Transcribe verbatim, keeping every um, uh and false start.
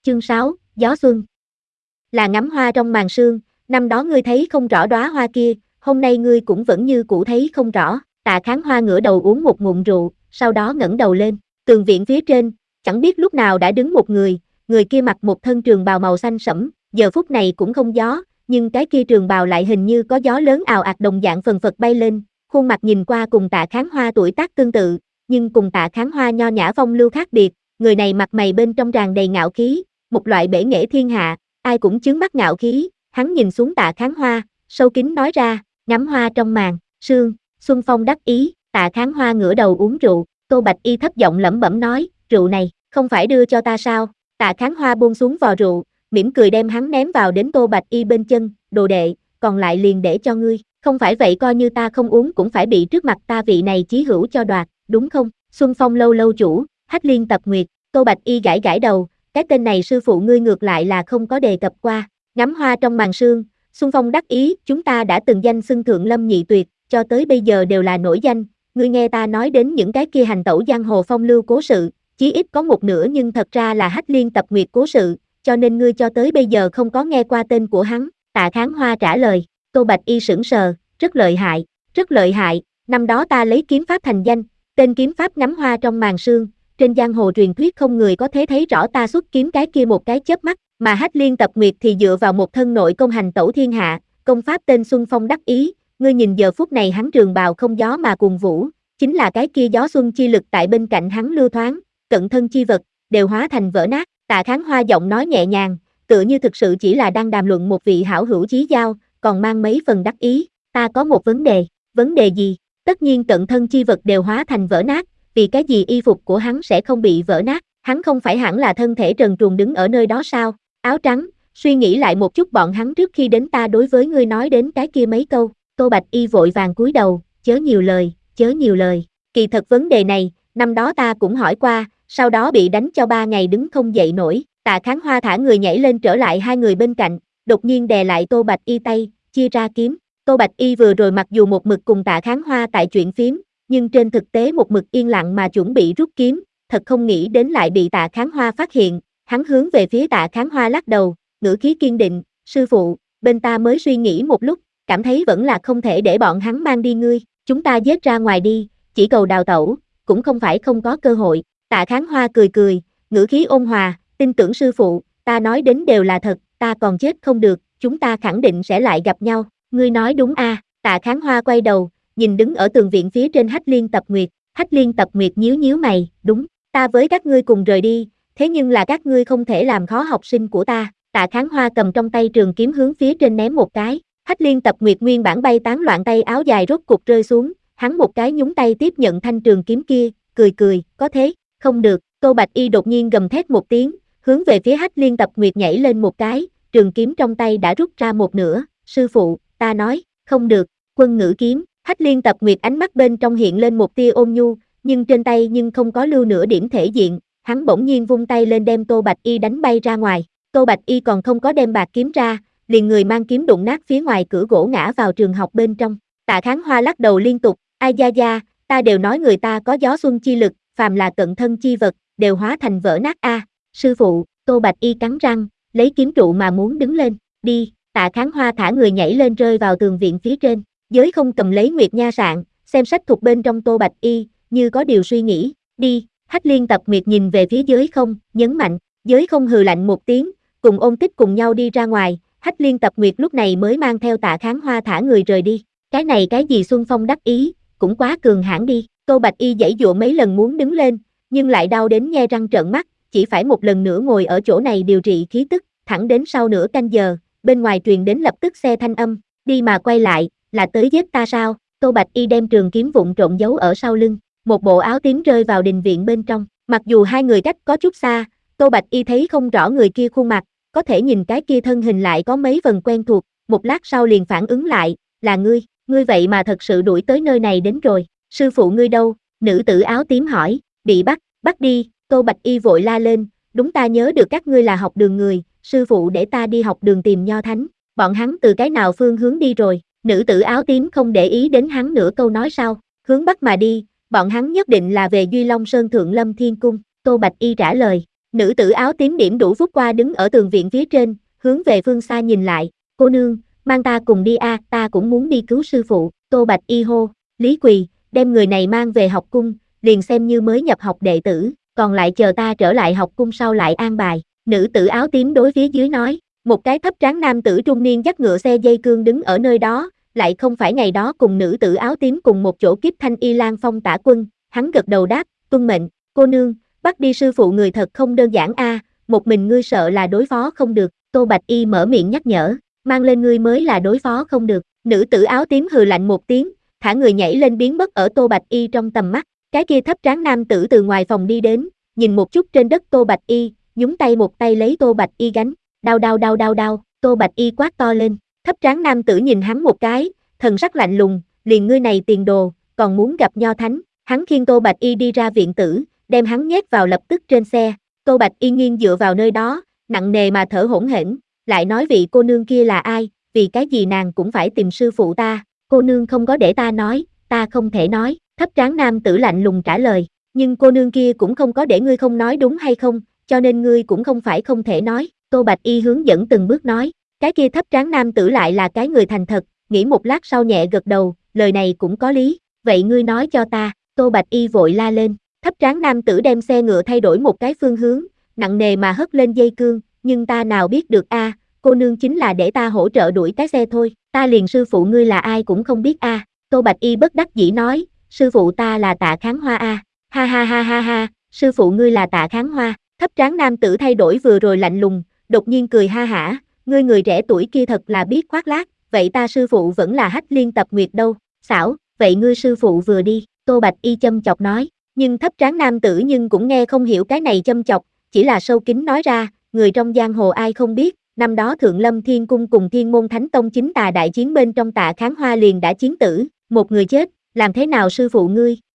Chương sáu, Gió Xuân. Là ngắm hoa trong màn sương, năm đó ngươi thấy không rõ đóa hoa kia, hôm nay ngươi cũng vẫn như cũ thấy không rõ. Tạ Kháng Hoa ngửa đầu uống một ngụm rượu, sau đó ngẩng đầu lên, tường viện phía trên, chẳng biết lúc nào đã đứng một người, người kia mặc một thân trường bào màu xanh sẫm, giờ phút này cũng không gió, nhưng cái kia trường bào lại hình như có gió lớn ào ạt đồng dạng phần phật bay lên, khuôn mặt nhìn qua cùng Tạ Kháng Hoa tuổi tác tương tự, nhưng cùng Tạ Kháng Hoa nho nhã phong lưu khác biệt, người này mặt mày bên trong tràn đầy ngạo khí, một loại bể nghệ thiên hạ, ai cũng chướng mắt ngạo khí, hắn nhìn xuống Tạ Kháng Hoa, sâu kín nói ra, ngắm hoa trong màn sương, Xuân Phong đắc ý. Tạ Kháng Hoa ngửa đầu uống rượu, Tô Bạch Y thấp giọng lẩm bẩm nói, rượu này, không phải đưa cho ta sao? Tạ Kháng Hoa buông xuống vò rượu, mỉm cười đem hắn ném vào đến Tô Bạch Y bên chân, đồ đệ, còn lại liền để cho ngươi, không phải vậy coi như ta không uống cũng phải bị trước mặt ta vị này chí hữu cho đoạt, đúng không? Xuân Phong lâu lâu chủ, Hách Liên Tập Nguyệt. Tô Bạch Y gãi gãi đầu, cái tên này sư phụ ngươi ngược lại là không có đề cập qua. Ngắm hoa trong màn sương, Xuân Phong đắc ý, chúng ta đã từng danh xưng thượng lâm nhị tuyệt, cho tới bây giờ đều là nổi danh, ngươi nghe ta nói đến những cái kia hành tẩu giang hồ phong lưu cố sự, chí ít có một nửa nhưng thật ra là Hách Liên Tập Nguyệt cố sự, cho nên ngươi cho tới bây giờ không có nghe qua tên của hắn. Tạ Kháng Hoa trả lời. Tô Bạch Y sững sờ, rất lợi hại, rất lợi hại, năm đó ta lấy kiếm pháp thành danh, tên kiếm pháp ngắm hoa trong màn sương, trên giang hồ truyền thuyết không người có thể thấy rõ ta xuất kiếm cái kia một cái chớp mắt, mà Hách Liên Tập Nguyệt thì dựa vào một thân nội công hành tẩu thiên hạ, công pháp tên Xuân Phong đắc ý, ngươi nhìn giờ phút này hắn trường bào không gió mà cuồng vũ, chính là cái kia gió xuân chi lực tại bên cạnh hắn lưu thoáng, cận thân chi vật đều hóa thành vỡ nát. Tạ Kháng Hoa giọng nói nhẹ nhàng, tựa như thực sự chỉ là đang đàm luận một vị hảo hữu chí giao, còn mang mấy phần đắc ý, ta có một vấn đề. Vấn đề gì? Tất nhiên cận thân chi vật đều hóa thành vỡ nát, vì cái gì y phục của hắn sẽ không bị vỡ nát, hắn không phải hẳn là thân thể trần truồng đứng ở nơi đó sao? Áo trắng, suy nghĩ lại một chút bọn hắn trước khi đến ta đối với ngươi nói đến cái kia mấy câu. Tô Bạch Y vội vàng cúi đầu, chớ nhiều lời, chớ nhiều lời, kỳ thật vấn đề này, năm đó ta cũng hỏi qua, sau đó bị đánh cho ba ngày đứng không dậy nổi. Tạ Kháng Hoa thả người nhảy lên trở lại hai người bên cạnh, đột nhiên đè lại Tô Bạch Y tay, chia ra kiếm. Tô Bạch Y vừa rồi mặc dù một mực cùng Tạ Kháng Hoa tại chuyện phiếm, nhưng trên thực tế một mực yên lặng mà chuẩn bị rút kiếm, thật không nghĩ đến lại bị Tạ Kháng Hoa phát hiện, hắn hướng về phía Tạ Kháng Hoa lắc đầu, ngữ khí kiên định, sư phụ, bên ta mới suy nghĩ một lúc, cảm thấy vẫn là không thể để bọn hắn mang đi ngươi, chúng ta giết ra ngoài đi, chỉ cầu đào tẩu, cũng không phải không có cơ hội. Tạ Kháng Hoa cười cười, ngữ khí ôn hòa, tin tưởng sư phụ, ta nói đến đều là thật, ta còn chết không được, chúng ta khẳng định sẽ lại gặp nhau, ngươi nói đúng a? À? Tạ Kháng Hoa quay đầu, nhìn đứng ở tường viện phía trên Hách Liên Tập Nguyệt, Hách Liên Tập Nguyệt nhíu nhíu mày, đúng, ta với các ngươi cùng rời đi, thế nhưng là các ngươi không thể làm khó học sinh của ta. Tạ Kháng Hoa cầm trong tay trường kiếm hướng phía trên ném một cái, Hách Liên Tập Nguyệt nguyên bản bay tán loạn tay áo dài rốt cục rơi xuống, hắn một cái nhúng tay tiếp nhận thanh trường kiếm kia, cười cười, có thế, không được. Tô Bạch Y đột nhiên gầm thét một tiếng, hướng về phía Hách Liên Tập Nguyệt nhảy lên một cái, trường kiếm trong tay đã rút ra một nửa, sư phụ, ta nói, không được, quân ngữ kiếm. Hách Liên Tập Nguyệt ánh mắt bên trong hiện lên một tia ôn nhu, nhưng trên tay nhưng không có lưu nửa điểm thể diện, hắn bỗng nhiên vung tay lên đem Tô Bạch Y đánh bay ra ngoài. Tô Bạch Y còn không có đem bạc kiếm ra, liền người mang kiếm đụng nát phía ngoài cửa gỗ ngã vào trường học bên trong. Tạ Kháng Hoa lắc đầu liên tục, ai da da, ta đều nói người ta có gió xuân chi lực, phàm là cận thân chi vật, đều hóa thành vỡ nát a. À, sư phụ. Tô Bạch Y cắn răng, lấy kiếm trụ mà muốn đứng lên, đi. Tạ Kháng Hoa thả người nhảy lên rơi vào tường viện phía trên, Giới Không cầm lấy Nguyệt Nha sạn, xem sách thuộc bên trong Tô Bạch Y, như có điều suy nghĩ, đi. Hách Liên Tập Nguyệt nhìn về phía Giới Không, nhấn mạnh, Giới Không hừ lạnh một tiếng, cùng Ôn Tích cùng nhau đi ra ngoài, Hách Liên Tập Nguyệt lúc này mới mang theo Tạ Kháng Hoa thả người rời đi. Cái này cái gì Xuân Phong đắc ý, cũng quá cường hãn đi. Tô Bạch Y giãy giụa mấy lần muốn đứng lên, nhưng lại đau đến nhe răng trợn mắt, chỉ phải một lần nữa ngồi ở chỗ này điều trị khí tức, thẳng đến sau nửa canh giờ, bên ngoài truyền đến lập tức xe thanh âm, đi mà quay lại, là tới giết ta sao? Tô Bạch Y đem trường kiếm vụn trộn giấu ở sau lưng, một bộ áo tím rơi vào đình viện bên trong, mặc dù hai người cách có chút xa, Tô Bạch Y thấy không rõ người kia khuôn mặt, có thể nhìn cái kia thân hình lại có mấy phần quen thuộc, một lát sau liền phản ứng lại, là ngươi, ngươi vậy mà thật sự đuổi tới nơi này đến rồi, sư phụ ngươi đâu? Nữ tử áo tím hỏi, bị bắt, bắt đi. Tô Bạch Y vội la lên, đúng, ta nhớ được các ngươi là học đường người, sư phụ để ta đi học đường tìm Nho Thánh, bọn hắn từ cái nào phương hướng đi rồi? Nữ tử áo tím không để ý đến hắn nửa câu nói sau, hướng bắc mà đi, bọn hắn nhất định là về Duy Long Sơn Thượng Lâm Thiên Cung. Tô Bạch Y trả lời, Nữ tử áo tím điểm đủ phút qua đứng ở tường viện phía trên, hướng về phương xa nhìn lại, cô nương, mang ta cùng đi a, ta cũng muốn đi cứu sư phụ, Tô Bạch Y hô, Lý Quỳ, đem người này mang về học cung, liền xem như mới nhập học đệ tử, còn lại chờ ta trở lại học cung sau lại an bài, nữ tử áo tím đối phía dưới nói, một cái thấp tráng nam tử trung niên dắt ngựa xe dây cương đứng ở nơi đó, lại không phải ngày đó cùng nữ tử áo tím cùng một chỗ kiếp thanh y lan phong tả quân, hắn gật đầu đáp, tuân mệnh, cô nương, bắt đi sư phụ người thật không đơn giản a, một mình ngươi sợ là đối phó không được, Tô Bạch Y mở miệng nhắc nhở, mang lên ngươi mới là đối phó không được, nữ tử áo tím hừ lạnh một tiếng, thả người nhảy lên biến mất ở Tô Bạch Y trong tầm mắt, cái kia thấp tráng nam tử từ ngoài phòng đi đến, nhìn một chút trên đất Tô Bạch Y, nhúng tay một tay lấy Tô Bạch Y gánh, đau đau đau đau đau, Tô Bạch Y quát to lên, thấp tráng nam tử nhìn hắn một cái, thần sắc lạnh lùng, liền ngươi này tiền đồ, còn muốn gặp nho thánh, hắn khiêng Tô Bạch Y đi ra viện tử, đem hắn nhét vào lập tức trên xe, Tô Bạch Y nghiêng dựa vào nơi đó, nặng nề mà thở hổn hển, lại nói vị cô nương kia là ai, vì cái gì nàng cũng phải tìm sư phụ ta, cô nương không có để ta nói, ta không thể nói, thấp tráng nam tử lạnh lùng trả lời, nhưng cô nương kia cũng không có để ngươi không nói đúng hay không, cho nên ngươi cũng không phải không thể nói, Tô Bạch Y hướng dẫn từng bước nói, cái kia thấp tráng nam tử lại là cái người thành thật, nghĩ một lát sau nhẹ gật đầu, lời này cũng có lý, vậy ngươi nói cho ta, Tô Bạch Y vội la lên, thấp tráng nam tử đem xe ngựa thay đổi một cái phương hướng, nặng nề mà hất lên dây cương, nhưng ta nào biết được a, cô nương chính là để ta hỗ trợ đuổi cái xe thôi, ta liền sư phụ ngươi là ai cũng không biết a, Tô Bạch Y bất đắc dĩ nói, sư phụ ta là Tạ Kháng Hoa a, ha ha ha ha ha, sư phụ ngươi là Tạ Kháng Hoa, thấp tráng nam tử thay đổi vừa rồi lạnh lùng, đột nhiên cười ha hả, ngươi người trẻ tuổi kia thật là biết khoác lác, vậy ta sư phụ vẫn là Hách Liên Tập Nguyệt đâu, xảo, vậy ngươi sư phụ vừa đi, Tô Bạch Y châm chọc nói, nhưng thấp tráng nam tử nhưng cũng nghe không hiểu cái này châm chọc, chỉ là sâu kín nói ra, người trong giang hồ ai không biết, năm đó Thượng Lâm Thiên Cung cùng Thiên Môn Thánh Tông chính tà đại chiến bên trong Tạ Kháng Hoa liền đã chiến tử, một người chết, làm thế nào sư phụ ngươi,